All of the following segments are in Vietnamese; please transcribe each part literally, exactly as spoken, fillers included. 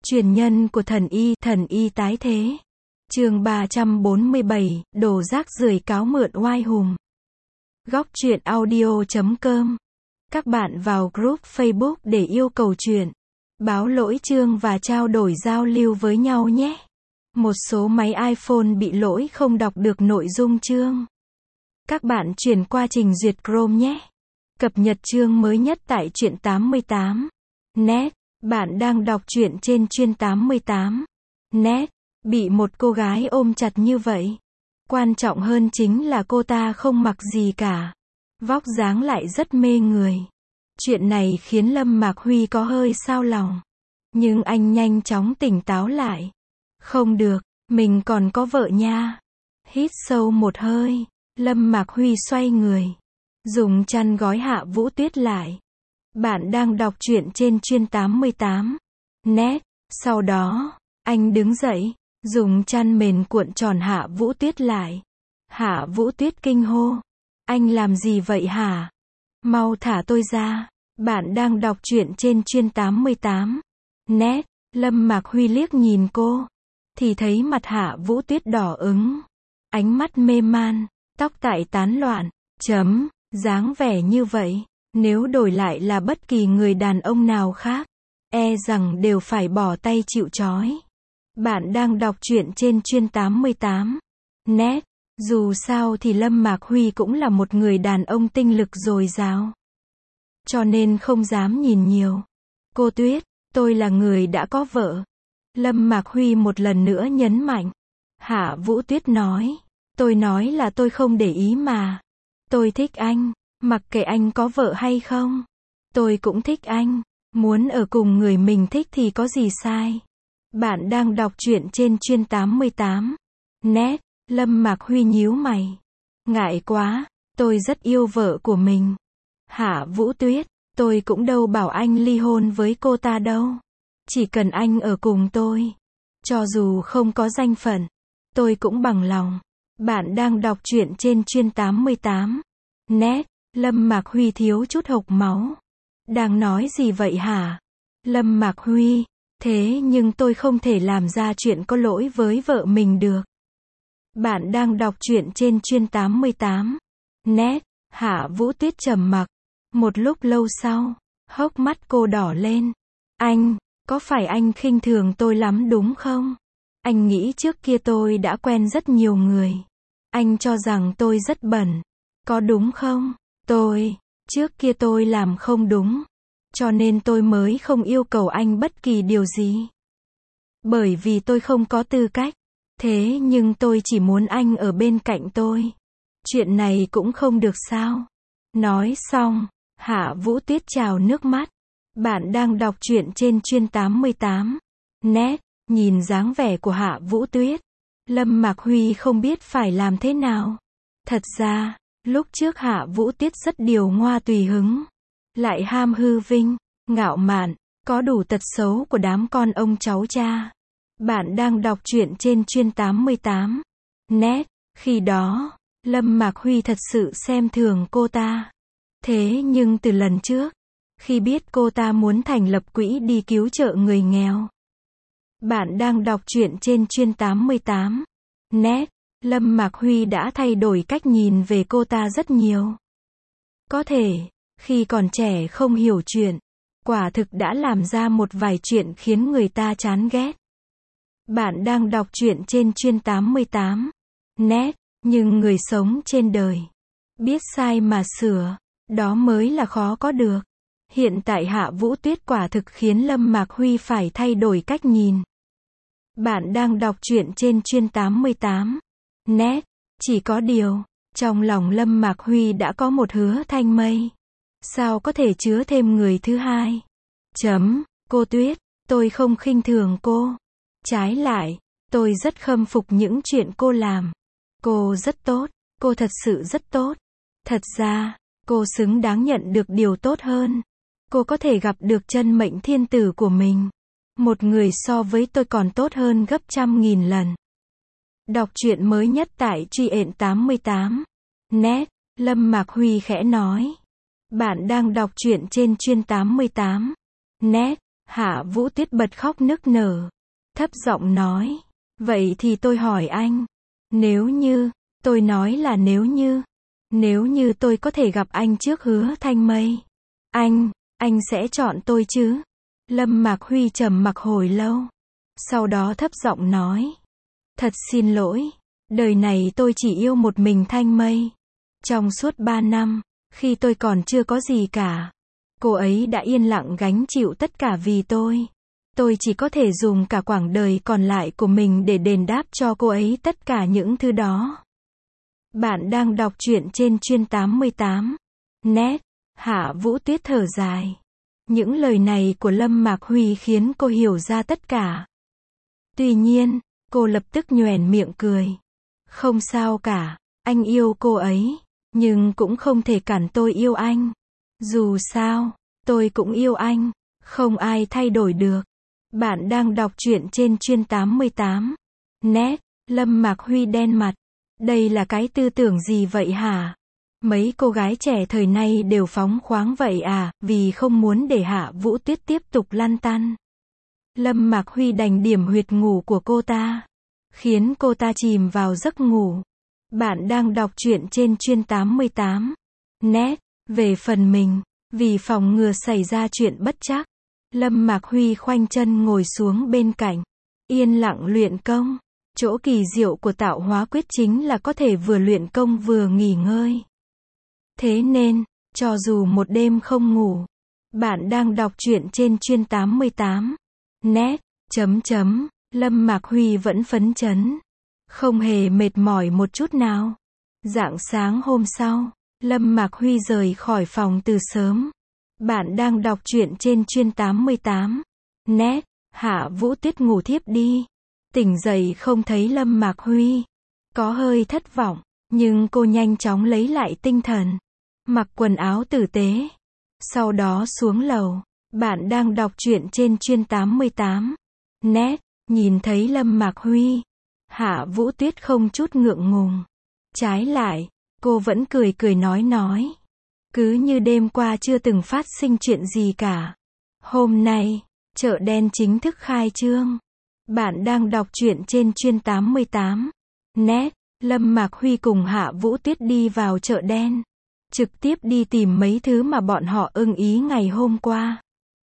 Truyền nhân của thần y, thần y tái thế. Chương ba trăm bốn mươi bảy, đồ rác rưởi cáo mượn oai hùng. Góc truyện audio chấm com. Các bạn vào group Facebook để yêu cầu truyện, báo lỗi chương và trao đổi giao lưu với nhau nhé. Một số máy iPhone bị lỗi không đọc được nội dung chương. Các bạn chuyển qua trình duyệt Chrome nhé. Cập nhật chương mới nhất tại truyện tám mươi tám net. Bạn đang đọc truyện trên Truyện tám mươi tám net. Bị một cô gái ôm chặt như vậy. Quan trọng hơn chính là cô ta không mặc gì cả. Vóc dáng lại rất mê người. Chuyện này khiến Lâm Mạc Huy có hơi xao lòng. Nhưng anh nhanh chóng tỉnh táo lại. Không được, mình còn có vợ nha. Hít sâu một hơi, Lâm Mạc Huy xoay người. Dùng chăn gói Hạ Vũ Tuyết lại. Bạn đang đọc truyện trên Truyện tám mươi tám net. Sau đó, anh đứng dậy, dùng chăn mền cuộn tròn Hạ Vũ Tuyết lại. Hạ Vũ Tuyết kinh hô. Anh làm gì vậy hả? Mau thả tôi ra. Bạn đang đọc truyện trên Truyện tám mươi tám net. Lâm Mạc Huy liếc nhìn cô. Thì thấy mặt Hạ Vũ Tuyết đỏ ứng. Ánh mắt mê man, tóc tại tán loạn. Chấm, dáng vẻ như vậy. Nếu đổi lại là bất kỳ người đàn ông nào khác, e rằng đều phải bỏ tay chịu trói. Bạn đang đọc truyện trên Truyện tám mươi tám net. Dù sao thì Lâm Mạc Huy cũng là một người đàn ông tinh lực dồi dào. Cho nên không dám nhìn nhiều. Cô Tuyết, tôi là người đã có vợ. Lâm Mạc Huy một lần nữa nhấn mạnh. Hạ Vũ Tuyết nói. Tôi nói là tôi không để ý mà. Tôi thích anh. Mặc kệ anh có vợ hay không. Tôi cũng thích anh. Muốn ở cùng người mình thích thì có gì sai. Bạn đang đọc truyện trên Truyện tám mươi tám net. Lâm Mạc Huy nhíu mày. Ngại quá, tôi rất yêu vợ của mình. Hạ Vũ Tuyết, tôi cũng đâu bảo anh ly hôn với cô ta đâu. Chỉ cần anh ở cùng tôi. Cho dù không có danh phận, tôi cũng bằng lòng. Bạn đang đọc truyện trên Truyện tám mươi tám net. Lâm Mạc Huy thiếu chút hộc máu. Đang nói gì vậy hả? Lâm Mạc Huy, thế nhưng tôi không thể làm ra chuyện có lỗi với vợ mình được. Bạn đang đọc truyện trên Truyện tám mươi tám net. Hạ Vũ Tuyết trầm mặc. Một lúc lâu sau, hốc mắt cô đỏ lên. Anh, có phải anh khinh thường tôi lắm đúng không? Anh nghĩ trước kia tôi đã quen rất nhiều người. Anh cho rằng tôi rất bẩn. Có đúng không? Tôi, trước kia tôi làm không đúng. Cho nên tôi mới không yêu cầu anh bất kỳ điều gì. Bởi vì tôi không có tư cách. Thế nhưng tôi chỉ muốn anh ở bên cạnh tôi. Chuyện này cũng không được sao? Nói xong, Hạ Vũ Tuyết trào nước mắt. Bạn đang đọc truyện trên Truyện tám mươi tám net. Nhìn dáng vẻ của Hạ Vũ Tuyết, Lâm Mạc Huy không biết phải làm thế nào. Thật ra, lúc trước Hạ Vũ Tuyết rất điều ngoa tùy hứng. Lại ham hư vinh, ngạo mạn, có đủ tật xấu của đám con ông cháu cha. Bạn đang đọc truyện trên Truyện tám mươi tám net. Khi đó, Lâm Mạc Huy thật sự xem thường cô ta. Thế nhưng từ lần trước, khi biết cô ta muốn thành lập quỹ đi cứu trợ người nghèo. Bạn đang đọc truyện trên Truyện tám mươi tám net. Lâm Mạc Huy đã thay đổi cách nhìn về cô ta rất nhiều. Có thể, khi còn trẻ không hiểu chuyện, quả thực đã làm ra một vài chuyện khiến người ta chán ghét. Bạn đang đọc truyện trên Truyện tám mươi tám net. Nhưng người sống trên đời, biết sai mà sửa, đó mới là khó có được. Hiện tại Hạ Vũ Tuyết quả thực khiến Lâm Mạc Huy phải thay đổi cách nhìn. Bạn đang đọc truyện trên Truyện tám mươi tám net. Chỉ có điều, trong lòng Lâm Mạc Huy đã có một hứa thanh mây. Sao có thể chứa thêm người thứ hai? Chấm, cô Tuyết, tôi không khinh thường cô. Trái lại, tôi rất khâm phục những chuyện cô làm. Cô rất tốt, cô thật sự rất tốt. Thật ra, cô xứng đáng nhận được điều tốt hơn. Cô có thể gặp được chân mệnh thiên tử của mình. Một người so với tôi còn tốt hơn gấp trăm nghìn lần. Đọc truyện mới nhất tại Truyện tám mươi tám net. Lâm Mạc Huy khẽ nói. Bạn đang đọc truyện trên Truyện tám mươi tám net. Hạ Vũ Tuyết bật khóc nức nở. Thấp giọng nói. Vậy thì tôi hỏi anh. Nếu như, tôi nói là nếu như. Nếu như tôi có thể gặp anh trước Hứa Thanh Mây. Anh, anh sẽ chọn tôi chứ? Lâm Mạc Huy trầm mặc hồi lâu. Sau đó thấp giọng nói. Thật xin lỗi. Đời này tôi chỉ yêu một mình Thanh Mây. Trong suốt ba năm, khi tôi còn chưa có gì cả, cô ấy đã yên lặng gánh chịu tất cả vì tôi. Tôi chỉ có thể dùng cả quãng đời còn lại của mình để đền đáp cho cô ấy tất cả những thứ đó. Bạn đang đọc truyện trên Chuyên tám mươi tám net. Hạ Vũ Tuyết thở dài. Những lời này của Lâm Mạc Huy khiến cô hiểu ra tất cả. Tuy nhiên, cô lập tức nhoẻn miệng cười. Không sao cả, anh yêu cô ấy, nhưng cũng không thể cản tôi yêu anh. Dù sao, tôi cũng yêu anh, không ai thay đổi được. Bạn đang đọc truyện trên Chuyên tám mươi tám net. Lâm Mạc Huy đen mặt. Đây là cái tư tưởng gì vậy hả? Mấy cô gái trẻ thời nay đều phóng khoáng vậy à, vì không muốn để Hạ Vũ Tuyết tiếp tục lăn tăn. Lâm Mạc Huy đành điểm huyệt ngủ của cô ta, khiến cô ta chìm vào giấc ngủ. Bạn đang đọc truyện trên Chuyên tám mươi tám net. Về phần mình, vì phòng ngừa xảy ra chuyện bất trắc, Lâm Mạc Huy khoanh chân ngồi xuống bên cạnh, yên lặng luyện công. Chỗ kỳ diệu của tạo hóa quyết chính là có thể vừa luyện công vừa nghỉ ngơi. Thế nên, cho dù một đêm không ngủ, bạn đang đọc truyện trên Chuyên tám mươi tám net. Chấm chấm, Lâm Mạc Huy vẫn phấn chấn, không hề mệt mỏi một chút nào. Rạng sáng hôm sau, Lâm Mạc Huy rời khỏi phòng từ sớm. Bạn đang đọc truyện trên Chuyên tám mươi tám net. Hạ Vũ Tuyết ngủ thiếp đi. Tỉnh dậy không thấy Lâm Mạc Huy. Có hơi thất vọng, nhưng cô nhanh chóng lấy lại tinh thần. Mặc quần áo tử tế. Sau đó xuống lầu. Bạn đang đọc truyện trên Chuyên tám mươi tám net. Nhìn thấy Lâm Mạc Huy, Hạ Vũ Tuyết không chút ngượng ngùng. Trái lại, cô vẫn cười cười nói nói. Cứ như đêm qua chưa từng phát sinh chuyện gì cả. Hôm nay, chợ đen chính thức khai trương. Bạn đang đọc truyện trên Chuyên tám mươi tám net. Lâm Mạc Huy cùng Hạ Vũ Tuyết đi vào chợ đen, trực tiếp đi tìm mấy thứ mà bọn họ ưng ý ngày hôm qua.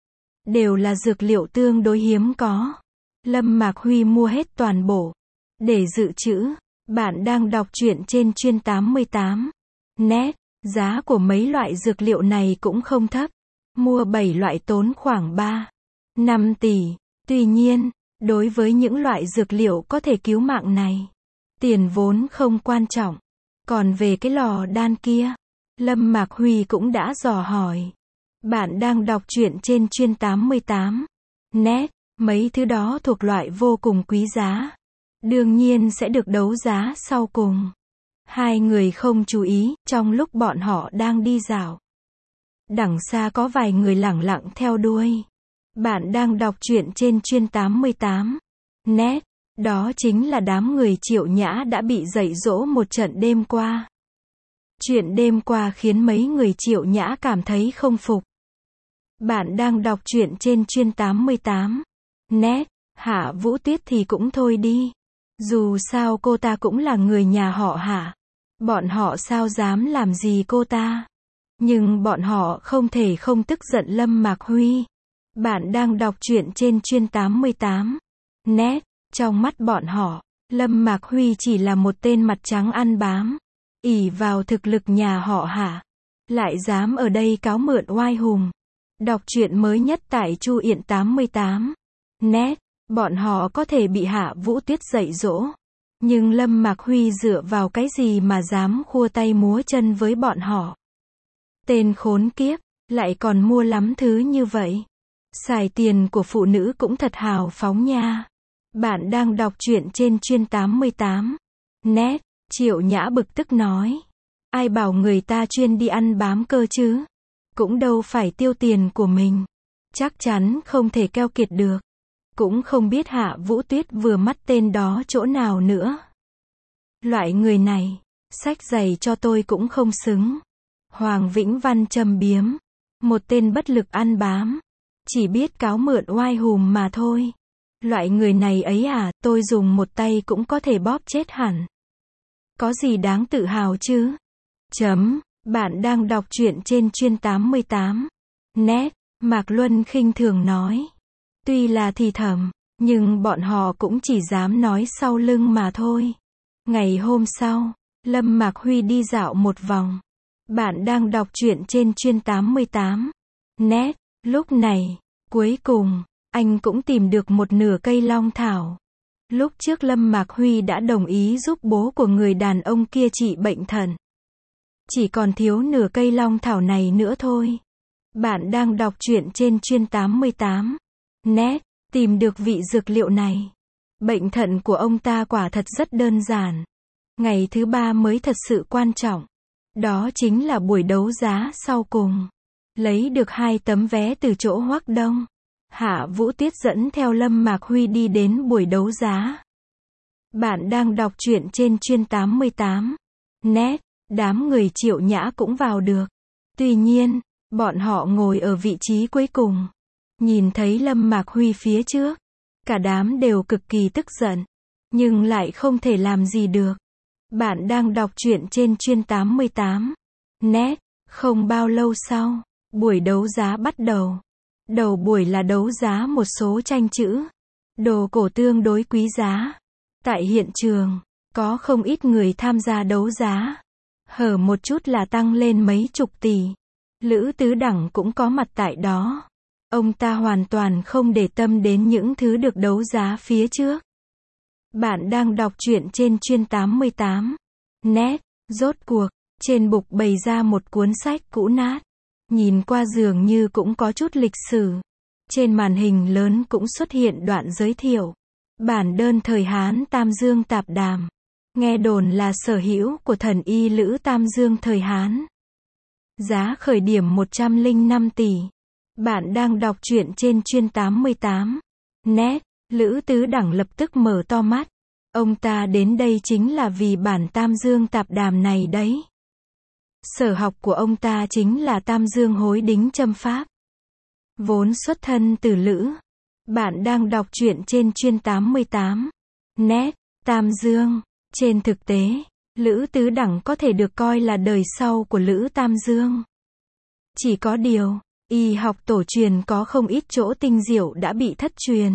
Đều là dược liệu tương đối hiếm có. Lâm Mạc Huy mua hết toàn bộ, để dự trữ. Bạn đang đọc truyện trên Chuyên tám mươi tám net. Giá của mấy loại dược liệu này cũng không thấp. Mua bảy loại tốn khoảng ba năm tỷ. Tuy nhiên, đối với những loại dược liệu có thể cứu mạng này, tiền vốn không quan trọng. Còn về cái lò đan kia, Lâm Mạc Huy cũng đã dò hỏi. Bạn đang đọc truyện trên Chuyên tám mươi tám net. Mấy thứ đó thuộc loại vô cùng quý giá, đương nhiên sẽ được đấu giá sau cùng. Hai người không chú ý, trong lúc bọn họ đang đi dạo, đằng xa có vài người lẳng lặng theo đuôi. Bạn đang đọc truyện trên Chuyên tám mươi tám net. Đó chính là đám người Triệu Nhã đã bị dạy dỗ một trận đêm qua. Chuyện đêm qua khiến mấy người Triệu Nhã cảm thấy không phục. Bạn đang đọc truyện trên Chuyên tám mươi tám net. Hạ Vũ Tuyết thì cũng thôi đi. Dù sao cô ta cũng là người nhà họ Hạ. Bọn họ sao dám làm gì cô ta. Nhưng bọn họ không thể không tức giận Lâm Mạc Huy. Bạn đang đọc truyện trên Chuyên tám mươi tám net. Trong mắt bọn họ, Lâm Mạc Huy chỉ là một tên mặt trắng ăn bám, ỷ vào thực lực nhà họ Hạ, lại dám ở đây cáo mượn oai hùng. Đọc truyện mới nhất tại Chu Yện tám mươi tám net. Bọn họ có thể bị Hạ Vũ Tuyết dạy dỗ, nhưng Lâm Mạc Huy dựa vào cái gì mà dám khua tay múa chân với bọn họ. Tên khốn kiếp, lại còn mua lắm thứ như vậy. Xài tiền của phụ nữ cũng thật hào phóng nha. Bạn đang đọc truyện trên Chuyên tám mươi tám net. Triệu Nhã bực tức nói. Ai bảo người ta chuyên đi ăn bám cơ chứ? Cũng đâu phải tiêu tiền của mình. Chắc chắn không thể keo kiệt được. Cũng không biết Hạ Vũ Tuyết vừa mắt tên đó chỗ nào nữa. Loại người này, xách giày cho tôi cũng không xứng. Hoàng Vĩnh Văn châm biếm. Một tên bất lực ăn bám. Chỉ biết cáo mượn oai hùm mà thôi. Loại người này ấy à, tôi dùng một tay cũng có thể bóp chết hẳn. Có gì đáng tự hào chứ? Chấm. Bạn đang đọc truyện trên chuyên tám mươi tám. Net. Mạc Luân khinh thường nói. Tuy là thì thầm, nhưng bọn họ cũng chỉ dám nói sau lưng mà thôi. Ngày hôm sau, Lâm Mạc Huy đi dạo một vòng. Bạn đang đọc truyện trên chuyên tám mươi tám. Net. Lúc này, cuối cùng, anh cũng tìm được một nửa cây long thảo. Lúc trước Lâm Mạc Huy đã đồng ý giúp bố của người đàn ông kia trị bệnh thận. Chỉ còn thiếu nửa cây long thảo này nữa thôi. Bạn đang đọc truyện trên chuyên tám mươi tám. Net. Tìm được vị dược liệu này. Bệnh thận của ông ta quả thật rất đơn giản. Ngày thứ ba mới thật sự quan trọng. Đó chính là buổi đấu giá sau cùng. Lấy được hai tấm vé từ chỗ Hoắc Đông. Hạ Vũ Tiết dẫn theo Lâm Mạc Huy đi đến buổi đấu giá. Bạn đang đọc truyện trên chuyên tám mươi tám. Net. Đám người Triệu Nhã cũng vào được. Tuy nhiên, bọn họ ngồi ở vị trí cuối cùng. Nhìn thấy Lâm Mạc Huy phía trước. Cả đám đều cực kỳ tức giận. Nhưng lại không thể làm gì được. Bạn đang đọc truyện trên chuyên tám mươi tám. Net. Không bao lâu sau, buổi đấu giá bắt đầu. Đầu buổi là đấu giá một số tranh chữ. Đồ cổ tương đối quý giá. Tại hiện trường, có không ít người tham gia đấu giá. Hở một chút là tăng lên mấy chục tỷ. Lữ Tứ Đẳng cũng có mặt tại đó. Ông ta hoàn toàn không để tâm đến những thứ được đấu giá phía trước. Bạn đang đọc truyện trên chuyên tám mươi tám. Net. Rốt cuộc, trên bục bày ra một cuốn sách cũ nát. Nhìn qua dường như cũng có chút lịch sử. Trên màn hình lớn cũng xuất hiện đoạn giới thiệu. Bản đơn thời Hán Tam Dương Tạp Đàm. Nghe đồn là sở hữu của thần y Lữ Tam Dương thời Hán. Giá khởi điểm một trăm lẻ năm tỷ. Bạn đang đọc truyện trên chuyên tám mươi tám. Net. Lữ Tứ Đẳng lập tức mở to mắt. Ông ta đến đây chính là vì bản Tam Dương Tạp Đàm này đấy. Sở học của ông ta chính là Tam Dương Hối Đính Châm Pháp. Vốn xuất thân từ Lữ. Bạn đang đọc truyện trên chuyên tám mươi tám. Net. Tam Dương. Trên thực tế, Lữ Tứ Đẳng có thể được coi là đời sau của Lữ Tam Dương. Chỉ có điều, y học tổ truyền có không ít chỗ tinh diệu đã bị thất truyền.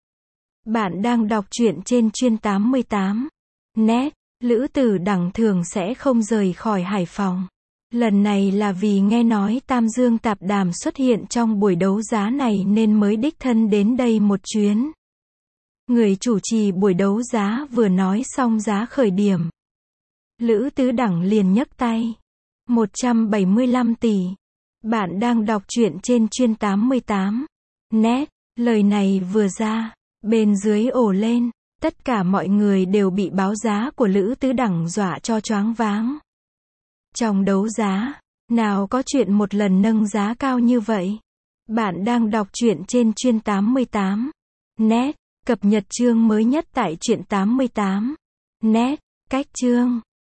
Bạn đang đọc truyện trên chuyên tám mươi tám. Net. Lữ Tử Đẳng thường sẽ không rời khỏi Hải Phòng. Lần này là vì nghe nói Tam Dương Tạp Đàm xuất hiện trong buổi đấu giá này nên mới đích thân đến đây một chuyến. Người chủ trì buổi đấu giá vừa nói xong giá khởi điểm. Lữ Tứ Đẳng liền nhấc tay. một trăm bảy mươi lăm tỷ. Bạn đang đọc truyện trên chuyên tám mươi tám. Net. Lời này vừa ra, bên dưới ồ lên. Tất cả mọi người đều bị báo giá của Lữ Tứ Đẳng dọa cho choáng váng. Trong đấu giá, nào có chuyện một lần nâng giá cao như vậy. Bạn đang đọc truyện trên chuyên tám mươi tám. Net. Cập nhật chương mới nhất tại truyện tám mươi tám. Net. Cách chương